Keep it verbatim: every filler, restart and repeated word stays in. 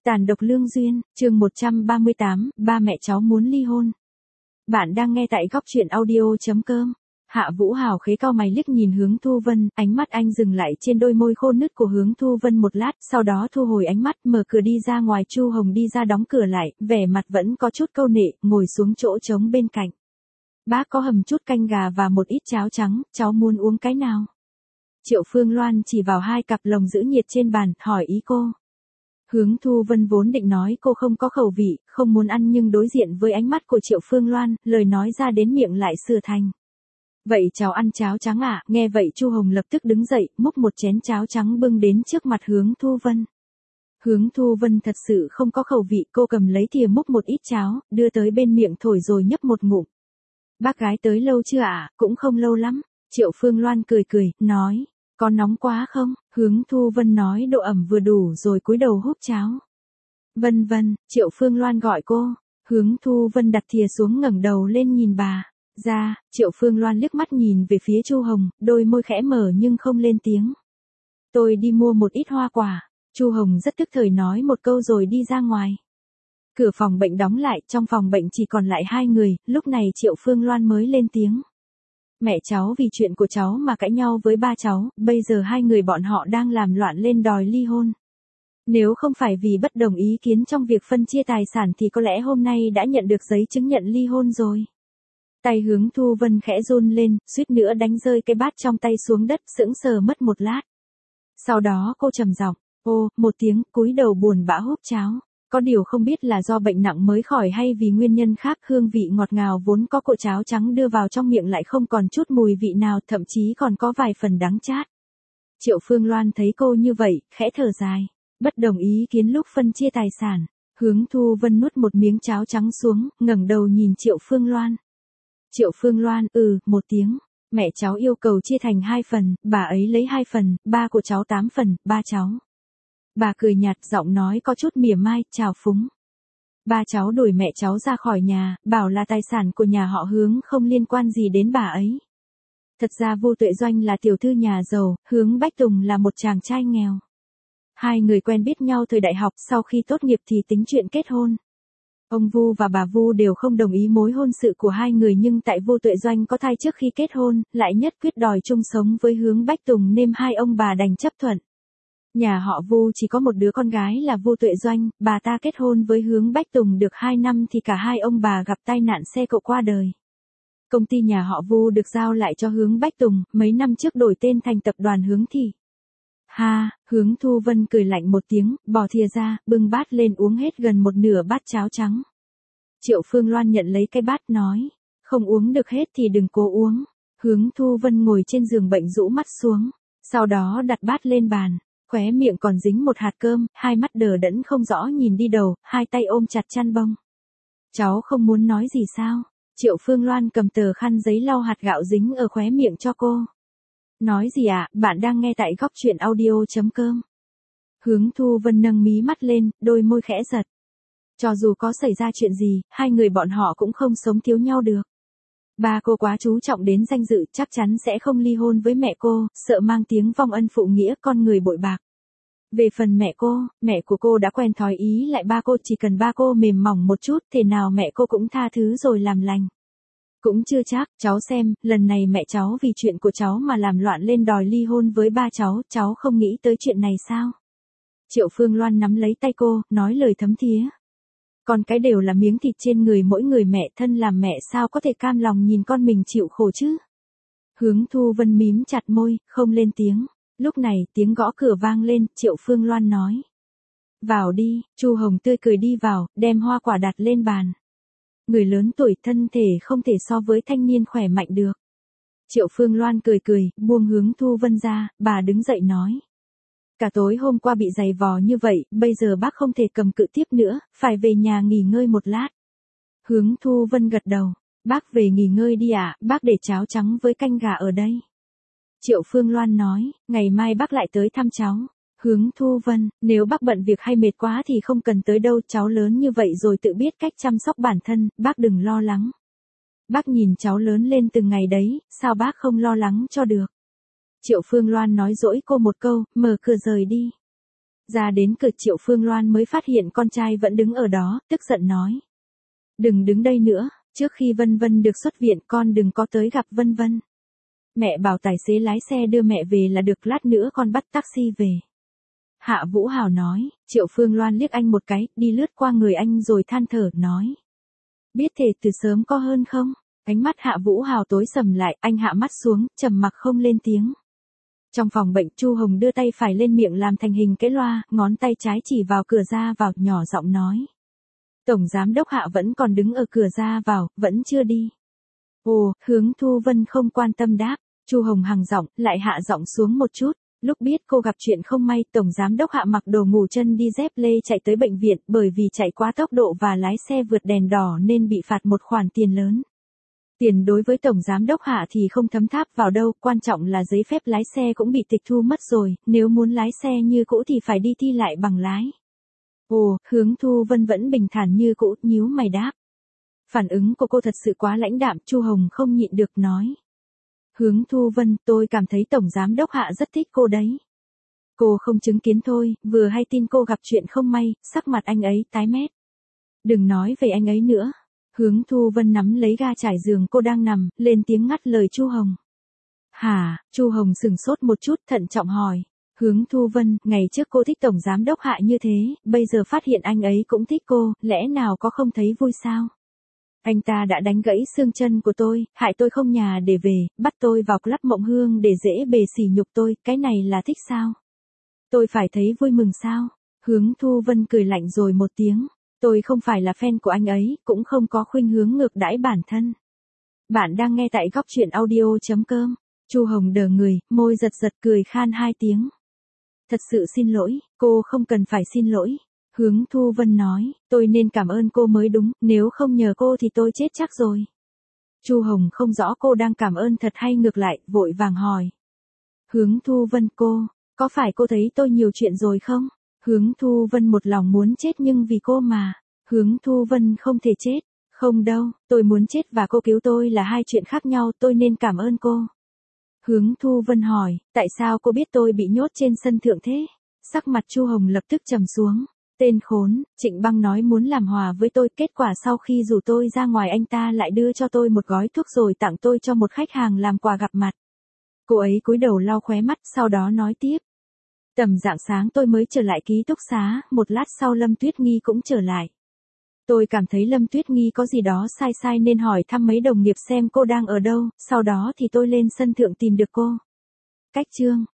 Tàn độc lương duyên, chương một trăm ba mươi tám, ba mẹ cháu muốn ly hôn. Bạn đang nghe tại góc truyện audio.com. Hạ Vũ Hào khế cau mày liếc nhìn Hướng Thu Vân, ánh mắt anh dừng lại trên đôi môi khô nứt của Hướng Thu Vân một lát, sau đó thu hồi ánh mắt, mở cửa đi ra ngoài. Chu Hồng đi ra đóng cửa lại, vẻ mặt vẫn có chút câu nệ, ngồi xuống chỗ trống bên cạnh. Bác có hầm chút canh gà và một ít cháo trắng, cháu muốn uống cái nào? Triệu Phương Loan chỉ vào hai cặp lồng giữ nhiệt trên bàn, hỏi ý cô. Hướng Thu Vân vốn định nói cô không có khẩu vị, không muốn ăn, nhưng đối diện với ánh mắt của Triệu Phương Loan, lời nói ra đến miệng lại sửa thành. Vậy cháu ăn cháo trắng à? Nghe vậy Chu Hồng lập tức đứng dậy, múc một chén cháo trắng bưng đến trước mặt Hướng Thu Vân. Hướng Thu Vân thật sự không có khẩu vị, cô cầm lấy thìa múc một ít cháo, đưa tới bên miệng thổi rồi nhấp một ngụm. Bác gái tới lâu chưa ạ? À? Cũng không lâu lắm. Triệu Phương Loan cười cười, nói. Có nóng quá không? Hướng Thu Vân nói độ ẩm vừa đủ rồi cúi đầu húp cháo. Vân Vân, Triệu Phương Loan gọi cô. Hướng Thu Vân đặt thìa xuống ngẩng đầu lên nhìn bà. Ra, Triệu Phương Loan liếc mắt nhìn về phía Chu Hồng, đôi môi khẽ mở nhưng không lên tiếng. Tôi đi mua một ít hoa quả. Chu Hồng rất tức thời nói một câu rồi đi ra ngoài. Cửa phòng bệnh đóng lại, trong phòng bệnh chỉ còn lại hai người, lúc này Triệu Phương Loan mới lên tiếng. Mẹ cháu vì chuyện của cháu mà cãi nhau với ba cháu, bây giờ hai người bọn họ đang làm loạn lên đòi ly hôn. Nếu không phải vì bất đồng ý kiến trong việc phân chia tài sản thì có lẽ hôm nay đã nhận được giấy chứng nhận ly hôn rồi. Tay Hướng Thu Vân khẽ run lên, suýt nữa đánh rơi cái bát trong tay xuống đất, sững sờ mất một lát. Sau đó cô trầm giọng, ô, một tiếng, cúi đầu buồn bã húp cháo. Có điều không biết là do bệnh nặng mới khỏi hay vì nguyên nhân khác, hương vị ngọt ngào vốn có của cháo trắng đưa vào trong miệng lại không còn chút mùi vị nào, thậm chí còn có vài phần đắng chát. Triệu Phương Loan thấy cô như vậy, khẽ thở dài. Bất đồng ý kiến lúc phân chia tài sản. Hướng Thu Vân nuốt một miếng cháo trắng xuống, ngẩng đầu nhìn Triệu Phương Loan. Triệu Phương Loan, ừ, một tiếng. Mẹ cháu yêu cầu chia thành hai phần, bà ấy lấy hai phần, ba của cháu tám phần, ba cháu. Bà cười nhạt, giọng nói có chút mỉa mai, trào phúng. Ba cháu đuổi mẹ cháu ra khỏi nhà, bảo là tài sản của nhà họ Hướng không liên quan gì đến bà ấy. Thật ra Vu Tuệ Doanh là tiểu thư nhà giàu, Hướng Bách Tùng là một chàng trai nghèo. Hai người quen biết nhau thời đại học, sau khi tốt nghiệp thì tính chuyện kết hôn. Ông Vu và bà Vu đều không đồng ý mối hôn sự của hai người, nhưng tại Vu Tuệ Doanh có thai trước khi kết hôn, lại nhất quyết đòi chung sống với Hướng Bách Tùng nên hai ông bà đành chấp thuận. Nhà họ Vu chỉ có một đứa con gái là Vu Tuệ Doanh, bà ta kết hôn với Hướng Bách Tùng được hai năm thì cả hai ông bà gặp tai nạn xe cộ qua đời. Công ty nhà họ Vu được giao lại cho Hướng Bách Tùng, mấy năm trước đổi tên thành tập đoàn Hướng Thị. Ha, Hướng Thu Vân cười lạnh một tiếng, bỏ thìa ra, bưng bát lên uống hết gần một nửa bát cháo trắng. Triệu Phương Loan nhận lấy cái bát nói, không uống được hết thì đừng cố uống. Hướng Thu Vân ngồi trên giường bệnh rũ mắt xuống, sau đó đặt bát lên bàn. Khóe miệng còn dính một hạt cơm, hai mắt đờ đẫn không rõ nhìn đi đầu, hai tay ôm chặt chăn bông. Cháu không muốn nói gì sao? Triệu Phương Loan cầm tờ khăn giấy lau hạt gạo dính ở khóe miệng cho cô. Nói gì ạ, à? Bạn đang nghe tại góc truyện audio.com. Hướng Thu Vân nâng mí mắt lên, đôi môi khẽ giật. Cho dù có xảy ra chuyện gì, hai người bọn họ cũng không sống thiếu nhau được. Ba cô quá chú trọng đến danh dự, chắc chắn sẽ không ly hôn với mẹ cô, sợ mang tiếng vong ân phụ nghĩa, con người bội bạc. Về phần mẹ cô, mẹ của cô đã quen thói ý lại ba cô, chỉ cần ba cô mềm mỏng một chút, thế nào mẹ cô cũng tha thứ rồi làm lành. Cũng chưa chắc, cháu xem, lần này mẹ cháu vì chuyện của cháu mà làm loạn lên đòi ly hôn với ba cháu, cháu không nghĩ tới chuyện này sao? Triệu Phương Loan nắm lấy tay cô, nói lời thấm thía. Còn cái đều là miếng thịt trên người mỗi người, mẹ thân làm mẹ sao có thể cam lòng nhìn con mình chịu khổ chứ? Hướng Thu Vân mím chặt môi, không lên tiếng. Lúc này, tiếng gõ cửa vang lên, Triệu Phương Loan nói. Vào đi, Chu Hồng tươi cười đi vào, đem hoa quả đặt lên bàn. Người lớn tuổi thân thể không thể so với thanh niên khỏe mạnh được. Triệu Phương Loan cười cười, buông Hướng Thu Vân ra, bà đứng dậy nói. Cả tối hôm qua bị giày vò như vậy, bây giờ bác không thể cầm cự tiếp nữa, phải về nhà nghỉ ngơi một lát. Hướng Thu Vân gật đầu, bác về nghỉ ngơi đi ạ, à, bác để cháo trắng với canh gà ở đây. Triệu Phương Loan nói, ngày mai bác lại tới thăm cháu. Hướng Thu Vân, nếu bác bận việc hay mệt quá thì không cần tới đâu, cháu lớn như vậy rồi tự biết cách chăm sóc bản thân, bác đừng lo lắng. Bác nhìn cháu lớn lên từng ngày đấy, sao bác không lo lắng cho được. Triệu Phương Loan nói dỗi cô một câu, mở cửa rời đi. Ra đến cửa Triệu Phương Loan mới phát hiện con trai vẫn đứng ở đó, tức giận nói. Đừng đứng đây nữa, trước khi Vân Vân được xuất viện con đừng có tới gặp Vân Vân. Mẹ bảo tài xế lái xe đưa mẹ về là được, lát nữa con bắt taxi về. Hạ Vũ Hào nói. Triệu Phương Loan liếc anh một cái, đi lướt qua người anh rồi than thở, nói. Biết thể từ sớm có hơn không? Ánh mắt Hạ Vũ Hào tối sầm lại, anh hạ mắt xuống, trầm mặc không lên tiếng. Trong phòng bệnh, Chu Hồng đưa tay phải lên miệng làm thành hình cái loa, ngón tay trái chỉ vào cửa ra vào, nhỏ giọng nói. Tổng giám đốc Hạ vẫn còn đứng ở cửa ra vào, vẫn chưa đi. Ồ, Hướng Thu Vân không quan tâm đáp. Chu Hồng hằng giọng, lại hạ giọng xuống một chút. Lúc biết cô gặp chuyện không may, Tổng giám đốc Hạ mặc đồ ngủ chân đi dép lê chạy tới bệnh viện, bởi vì chạy quá tốc độ và lái xe vượt đèn đỏ nên bị phạt một khoản tiền lớn. Tiền đối với Tổng giám đốc Hạ thì không thấm tháp vào đâu, quan trọng là giấy phép lái xe cũng bị tịch thu mất rồi, nếu muốn lái xe như cũ thì phải đi thi lại bằng lái. Ồ, Hướng Thu Vân vẫn bình thản như cũ, nhíu mày đáp. Phản ứng của cô thật sự quá lãnh đạm, Chu Hồng không nhịn được nói. Hướng Thu Vân, tôi cảm thấy Tổng giám đốc Hạ rất thích cô đấy. Cô không chứng kiến thôi, vừa hay tin cô gặp chuyện không may, sắc mặt anh ấy tái mét. Đừng nói về anh ấy nữa. Hướng Thu Vân nắm lấy ga trải giường cô đang nằm, lên tiếng ngắt lời Chu Hồng. Hả? Chu Hồng sừng sốt một chút, thận trọng hỏi. Hướng Thu Vân, ngày trước cô thích Tổng giám đốc Hạ như thế, bây giờ phát hiện anh ấy cũng thích cô, lẽ nào có không thấy vui sao? Anh ta đã đánh gãy xương chân của tôi, hại tôi không nhà để về, bắt tôi vào club Mộng Hương để dễ bề sỉ nhục tôi, cái này là thích sao? Tôi phải thấy vui mừng sao? Hướng Thu Vân cười lạnh rồi một tiếng. Tôi không phải là fan của anh ấy, cũng không có khuynh hướng ngược đãi bản thân. Bạn đang nghe tại góc truyện audio chấm com. Chu Hồng đờ người, môi giật giật cười khan hai tiếng. Thật sự xin lỗi, cô không cần phải xin lỗi. Hướng Thu Vân nói, tôi nên cảm ơn cô mới đúng, nếu không nhờ cô thì tôi chết chắc rồi. Chu Hồng không rõ cô đang cảm ơn thật hay ngược lại, vội vàng hỏi. Hướng Thu Vân, cô, có phải cô thấy tôi nhiều chuyện rồi không? Hướng Thu Vân một lòng muốn chết nhưng vì cô mà. Hướng Thu Vân không thể chết. Không đâu, tôi muốn chết và cô cứu tôi là hai chuyện khác nhau, tôi nên cảm ơn cô. Hướng Thu Vân hỏi, tại sao cô biết tôi bị nhốt trên sân thượng thế? Sắc mặt Chu Hồng lập tức trầm xuống. Tên khốn, Trịnh Băng nói muốn làm hòa với tôi, kết quả sau khi rủ tôi ra ngoài anh ta lại đưa cho tôi một gói thuốc rồi tặng tôi cho một khách hàng làm quà gặp mặt. Cô ấy cúi đầu lau khóe mắt, sau đó nói tiếp. Tầm rạng sáng tôi mới trở lại ký túc xá, một lát sau Lâm Tuyết Nghi cũng trở lại. Tôi cảm thấy Lâm Tuyết Nghi có gì đó sai sai nên hỏi thăm mấy đồng nghiệp xem cô đang ở đâu, sau đó thì tôi lên sân thượng tìm được cô. Cách chương